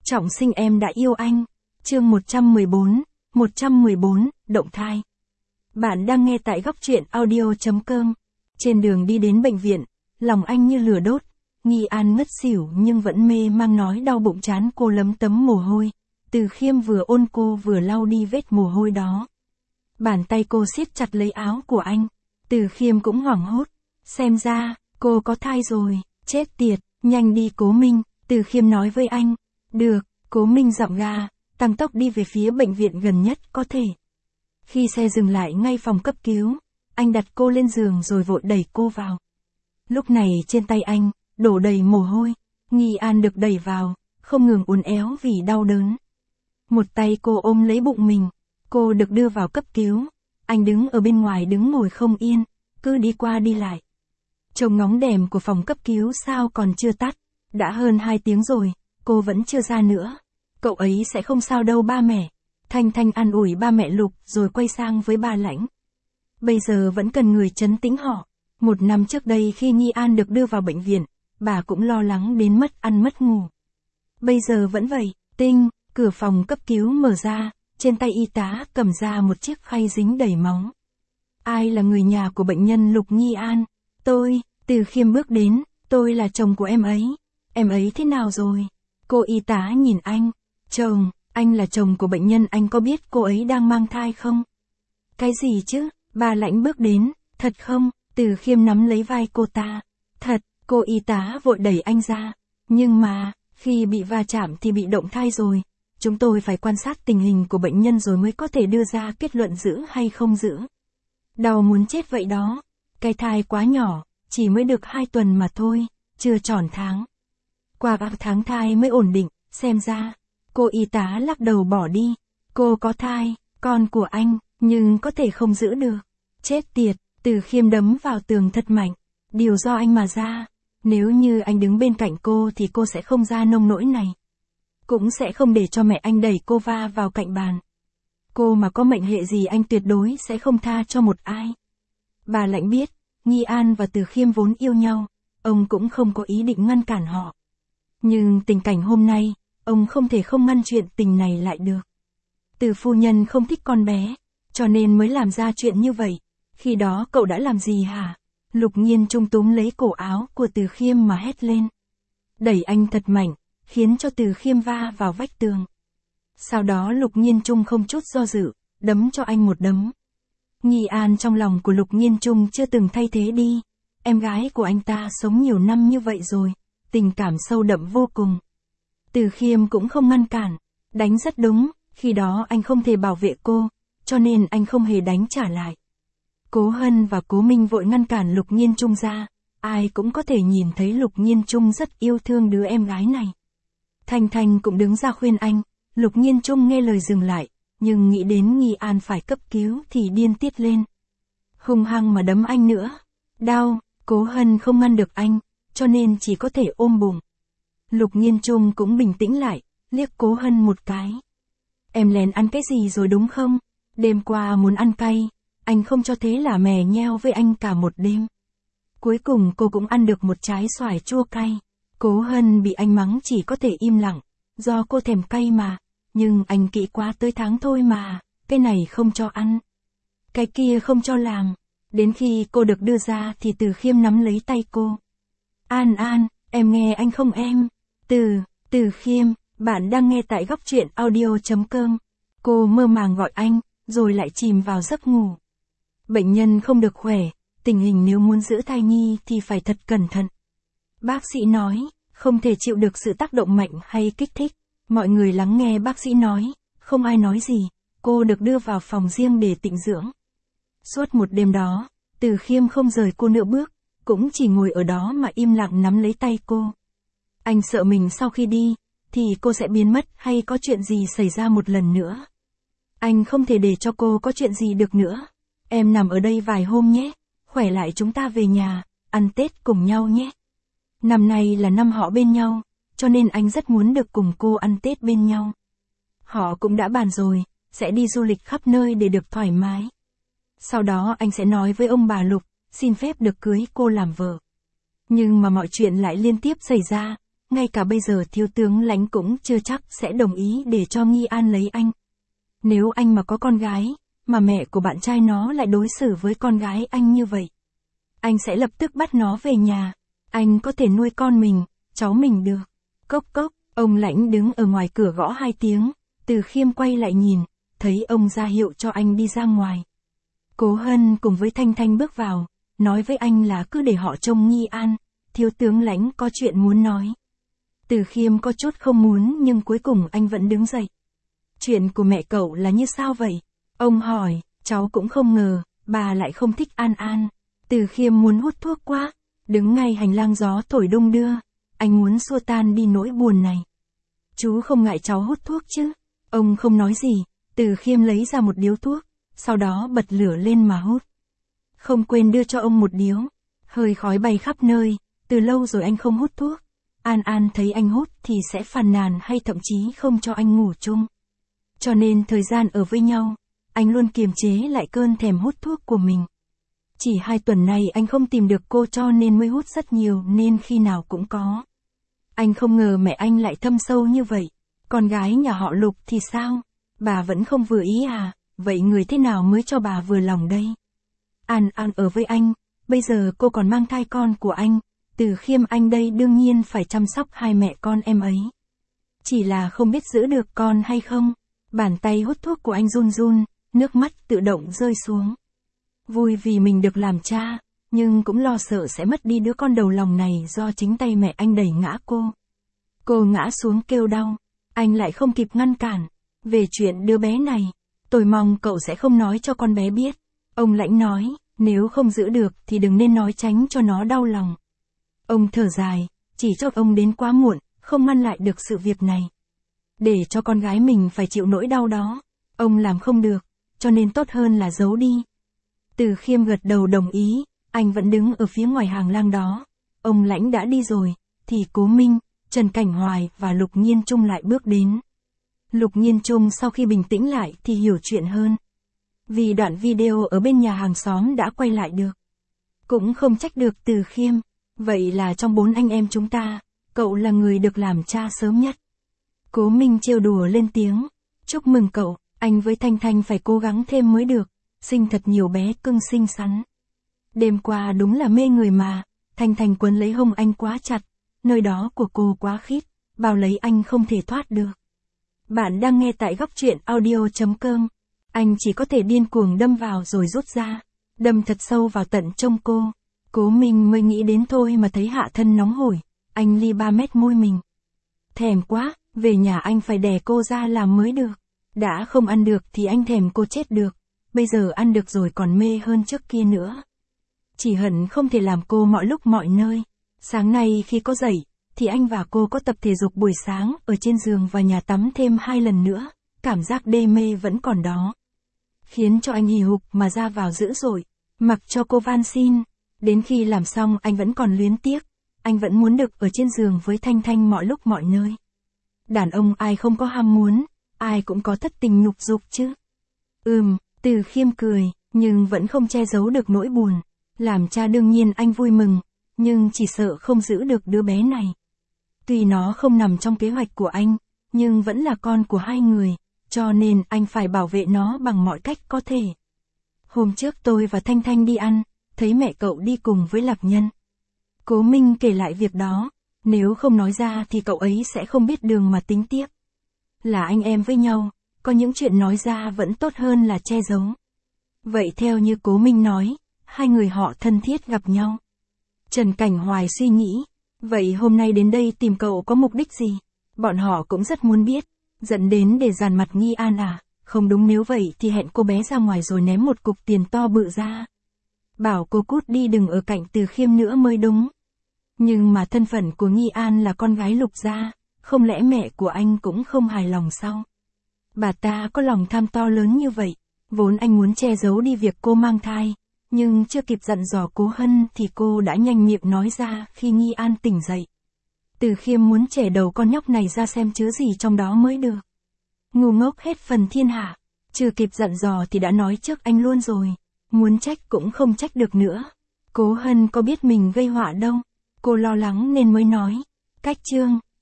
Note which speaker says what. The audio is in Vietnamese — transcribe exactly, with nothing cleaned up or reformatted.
Speaker 1: Trọng sinh em đã yêu anh. Chương một trăm mười bốn, một trăm mười bốn, động thai. Bạn đang nghe tại góc truyện audio chấm com. Trên đường đi đến bệnh viện, lòng anh như lửa đốt. Nghi An ngất xỉu nhưng vẫn mê mang nói đau bụng, trán cô lấm tấm mồ hôi. Từ Khiêm vừa ôn cô vừa lau đi vết mồ hôi đó. Bàn tay cô siết chặt lấy áo của anh. Từ Khiêm cũng hoảng hốt. Xem ra, cô có thai rồi. Chết tiệt, nhanh đi Cố Minh. Từ Khiêm nói với anh. Được, Cố Minh giọng gà, tăng tốc đi về phía bệnh viện gần nhất có thể. Khi xe dừng lại ngay phòng cấp cứu, anh đặt cô lên giường rồi vội đẩy cô vào. Lúc này trên tay anh, đổ đầy mồ hôi. Nghi An được đẩy vào, không ngừng uốn éo vì đau đớn. Một tay cô ôm lấy bụng mình, cô được đưa vào cấp cứu. Anh đứng ở bên ngoài đứng ngồi không yên, cứ đi qua đi lại. Trông ngóng đèn của phòng cấp cứu sao còn chưa tắt, đã hơn hai tiếng rồi, cô vẫn chưa ra nữa. Cậu ấy sẽ không sao đâu ba mẹ. Thanh Thanh an ủi ba mẹ Lục rồi quay sang với bà Lãnh. Bây giờ vẫn cần người trấn tĩnh họ. Một năm trước đây khi Nghi An được đưa vào bệnh viện, bà cũng lo lắng đến mất ăn mất ngủ. Bây giờ vẫn vậy. Tinh, cửa phòng cấp cứu mở ra, trên tay y tá cầm ra một chiếc khay dính đầy máu. Ai là người nhà của bệnh nhân Lục Nghi An? Tôi. Từ Khiêm bước đến. Tôi là chồng của em ấy. Em ấy thế nào rồi? Cô y tá nhìn anh. Chồng, anh là chồng của bệnh nhân, anh có biết cô ấy đang mang thai không? Cái gì chứ? Bà Lãnh bước đến. Thật không? Từ Khiêm nắm lấy vai cô ta. Thật, cô y tá vội đẩy anh ra. Nhưng mà, khi bị va chạm thì bị động thai rồi. Chúng tôi phải quan sát tình hình của bệnh nhân rồi mới có thể đưa ra kết luận giữ hay không giữ. Đau muốn chết vậy đó. Cái thai quá nhỏ, chỉ mới được hai tuần mà thôi, chưa tròn tháng. Qua các tháng thai mới ổn định, xem ra. Cô y tá lắc đầu bỏ đi. Cô có thai, con của anh, nhưng có thể không giữ được. Chết tiệt, Từ Khiêm đấm vào tường thật mạnh. Điều do anh mà ra. Nếu như anh đứng bên cạnh cô thì cô sẽ không ra nông nỗi này. Cũng sẽ không để cho mẹ anh đẩy cô va vào cạnh bàn. Cô mà có mệnh hệ gì anh tuyệt đối sẽ không tha cho một ai. Bà Lãnh biết, Nghi An và Từ Khiêm vốn yêu nhau, ông cũng không có ý định ngăn cản họ. Nhưng tình cảnh hôm nay, ông không thể không ngăn chuyện tình này lại được. Từ phu nhân không thích con bé, cho nên mới làm ra chuyện như vậy. Khi đó cậu đã làm gì hả? Lục Nhiên Trung túm lấy cổ áo của Từ Khiêm mà hét lên. Đẩy anh thật mạnh, khiến cho Từ Khiêm va vào vách tường. Sau đó Lục Nhiên Trung không chút do dự, đấm cho anh một đấm. Nghi An trong lòng của Lục Nhiên Trung chưa từng thay thế đi. Em gái của anh ta sống nhiều năm như vậy rồi, tình cảm sâu đậm vô cùng. Từ Khiêm cũng không ngăn cản, đánh rất đúng, khi đó anh không thể bảo vệ cô, cho nên anh không hề đánh trả lại. Cố Hân và Cố Minh vội ngăn cản Lục Nhiên Trung ra, ai cũng có thể nhìn thấy Lục Nhiên Trung rất yêu thương đứa em gái này. Thanh Thanh cũng đứng ra khuyên anh, Lục Nhiên Trung nghe lời dừng lại, nhưng nghĩ đến Nghi An phải cấp cứu thì điên tiết lên. Hung hăng mà đấm anh nữa. Đau, Cố Hân không ngăn được anh, cho nên chỉ có thể ôm bụng. Lục Nhiên Trung cũng bình tĩnh lại, liếc Cố Hân một cái. Em lén ăn cái gì rồi đúng không? Đêm qua muốn ăn cay, anh không cho, thế là mè nheo với anh cả một đêm. Cuối cùng cô cũng ăn được một trái xoài chua cay. Cố Hân bị anh mắng chỉ có thể im lặng, do cô thèm cay mà, nhưng anh kỹ quá tới tháng thôi mà, cái này không cho ăn, cái kia không cho làm. Đến khi cô được đưa ra thì Từ Khiêm nắm lấy tay cô. An An, em nghe anh không em? Từ, Từ Khiêm, bạn đang nghe tại góc truyện audio chấm com. Cô mơ màng gọi anh, rồi lại chìm vào giấc ngủ. Bệnh nhân không được khỏe, tình hình nếu muốn giữ thai nhi thì phải thật cẩn thận. Bác sĩ nói, không thể chịu được sự tác động mạnh hay kích thích. Mọi người lắng nghe bác sĩ nói, không ai nói gì, cô được đưa vào phòng riêng để tịnh dưỡng. Suốt một đêm đó, Từ Khiêm không rời cô nửa bước, cũng chỉ ngồi ở đó mà im lặng nắm lấy tay cô. Anh sợ mình sau khi đi, thì cô sẽ biến mất hay có chuyện gì xảy ra một lần nữa. Anh không thể để cho cô có chuyện gì được nữa. Em nằm ở đây vài hôm nhé, khỏe lại chúng ta về nhà, ăn Tết cùng nhau nhé. Năm nay là năm họ bên nhau, cho nên anh rất muốn được cùng cô ăn Tết bên nhau. Họ cũng đã bàn rồi, sẽ đi du lịch khắp nơi để được thoải mái. Sau đó anh sẽ nói với ông bà Lục, xin phép được cưới cô làm vợ. Nhưng mà mọi chuyện lại liên tiếp xảy ra, ngay cả bây giờ thiếu tướng Lãnh cũng chưa chắc sẽ đồng ý để cho Nghi An lấy anh. Nếu anh mà có con gái, mà mẹ của bạn trai nó lại đối xử với con gái anh như vậy, anh sẽ lập tức bắt nó về nhà. Anh có thể nuôi con mình, cháu mình được. Cốc cốc, ông Lãnh đứng ở ngoài cửa gõ hai tiếng, Từ Khiêm quay lại nhìn, thấy ông ra hiệu cho anh đi ra ngoài. Cố Hân cùng với Thanh Thanh bước vào, nói với anh là cứ để họ trông Nghi An, thiếu tướng Lãnh có chuyện muốn nói. Từ Khiêm có chút không muốn nhưng cuối cùng anh vẫn đứng dậy. Chuyện của mẹ cậu là như sao vậy? Ông hỏi, cháu cũng không ngờ, bà lại không thích An An. Từ Khiêm muốn hút thuốc quá, đứng ngay hành lang gió thổi đung đưa, anh muốn xua tan đi nỗi buồn này. Chú không ngại cháu hút thuốc chứ? Ông không nói gì, Từ Khiêm lấy ra một điếu thuốc, sau đó bật lửa lên mà hút. Không quên đưa cho ông một điếu, hơi khói bay khắp nơi, từ lâu rồi anh không hút thuốc. An An thấy anh hút thì sẽ phàn nàn hay thậm chí không cho anh ngủ chung. Cho nên thời gian ở với nhau, anh luôn kiềm chế lại cơn thèm hút thuốc của mình. Chỉ hai tuần này anh không tìm được cô cho nên mới hút rất nhiều nên khi nào cũng có. Anh không ngờ mẹ anh lại thâm sâu như vậy. Con gái nhà họ Lục thì sao? Bà vẫn không vừa ý à? Vậy người thế nào mới cho bà vừa lòng đây? An An ở với anh, bây giờ cô còn mang thai con của anh. Từ Khiêm anh đây đương nhiên phải chăm sóc hai mẹ con em ấy. Chỉ là không biết giữ được con hay không. Bàn tay hút thuốc của anh run run, nước mắt tự động rơi xuống. Vui vì mình được làm cha, nhưng cũng lo sợ sẽ mất đi đứa con đầu lòng này do chính tay mẹ anh đẩy ngã cô. Cô ngã xuống kêu đau, anh lại không kịp ngăn cản. Về chuyện đứa bé này, tôi mong cậu sẽ không nói cho con bé biết. Ông Lãnh nói, nếu không giữ được thì đừng nên nói tránh cho nó đau lòng. Ông thở dài, chỉ cho ông đến quá muộn, không ngăn lại được sự việc này. Để cho con gái mình phải chịu nỗi đau đó, ông làm không được, cho nên tốt hơn là giấu đi. Từ Khiêm gật đầu đồng ý, anh vẫn đứng ở phía ngoài hàng lang đó. Ông Lãnh đã đi rồi, thì Cố Minh, Trần Cảnh Hoài và Lục Nhiên Trung lại bước đến. Lục Nhiên Trung sau khi bình tĩnh lại thì hiểu chuyện hơn. Vì đoạn video ở bên nhà hàng xóm đã quay lại được. Cũng không trách được Từ Khiêm, vậy là trong bốn anh em chúng ta, cậu là người được làm cha sớm nhất. Cố Minh trêu đùa lên tiếng, chúc mừng cậu, anh với Thanh Thanh phải cố gắng thêm mới được, sinh thật nhiều bé cưng xinh xắn. Đêm qua đúng là mê người mà, Thanh Thanh quấn lấy hông anh quá chặt, nơi đó của cô quá khít, bao lấy anh không thể thoát được. Bạn đang nghe tại góc truyện audio chấm com, anh chỉ có thể điên cuồng đâm vào rồi rút ra, đâm thật sâu vào tận trong cô. Cố Minh mới nghĩ đến thôi mà thấy hạ thân nóng hổi, anh li ba mét môi mình. Thèm quá, về nhà anh phải đè cô ra làm mới được. Đã không ăn được thì anh thèm cô chết được, bây giờ ăn được rồi còn mê hơn trước kia nữa. Chỉ hận không thể làm cô mọi lúc mọi nơi. Sáng nay khi có dậy, thì anh và cô có tập thể dục buổi sáng ở trên giường và nhà tắm thêm hai lần nữa, cảm giác đê mê vẫn còn đó. Khiến cho anh hì hục mà ra vào dữ dội, mặc cho cô van xin. Đến khi làm xong anh vẫn còn luyến tiếc, anh vẫn muốn được ở trên giường với Thanh Thanh mọi lúc mọi nơi. Đàn ông ai không có ham muốn, ai cũng có thất tình nhục dục chứ. Ừm, Từ Khiêm cười, nhưng vẫn không che giấu được nỗi buồn. Làm cha đương nhiên anh vui mừng, nhưng chỉ sợ không giữ được đứa bé này. Tuy nó không nằm trong kế hoạch của anh, nhưng vẫn là con của hai người, cho nên anh phải bảo vệ nó bằng mọi cách có thể. Hôm trước tôi và Thanh Thanh đi ăn, thấy mẹ cậu đi cùng với Lạc Nhân. Cố Minh kể lại việc đó, nếu không nói ra thì cậu ấy sẽ không biết đường mà tính tiếp. Là anh em với nhau, có những chuyện nói ra vẫn tốt hơn là che giấu. Vậy theo như Cố Minh nói, hai người họ thân thiết gặp nhau. Trần Cảnh Hoài suy nghĩ, vậy hôm nay đến đây tìm cậu có mục đích gì? Bọn họ cũng rất muốn biết, dẫn đến để dàn mặt Nghi An à? Không đúng, nếu vậy thì hẹn cô bé ra ngoài rồi ném một cục tiền to bự ra. Bảo cô cút đi đừng ở cạnh Từ Khiêm nữa mới đúng. Nhưng mà thân phận của Nghi An là con gái Lục gia, không lẽ mẹ của anh cũng không hài lòng sao? Bà ta có lòng tham to lớn như vậy, vốn anh muốn che giấu đi việc cô mang thai, nhưng chưa kịp dặn dò Cố Hân thì cô đã nhanh miệng nói ra khi Nghi An tỉnh dậy. Từ Khiêm muốn chẻ đầu con nhóc này ra xem chứa gì trong đó mới được. Ngu ngốc hết phần thiên hạ, chưa kịp dặn dò thì đã nói trước anh luôn rồi, muốn trách cũng không trách được nữa. Cố Hân có biết mình gây họa đâu, cô lo lắng nên mới nói, Cách chương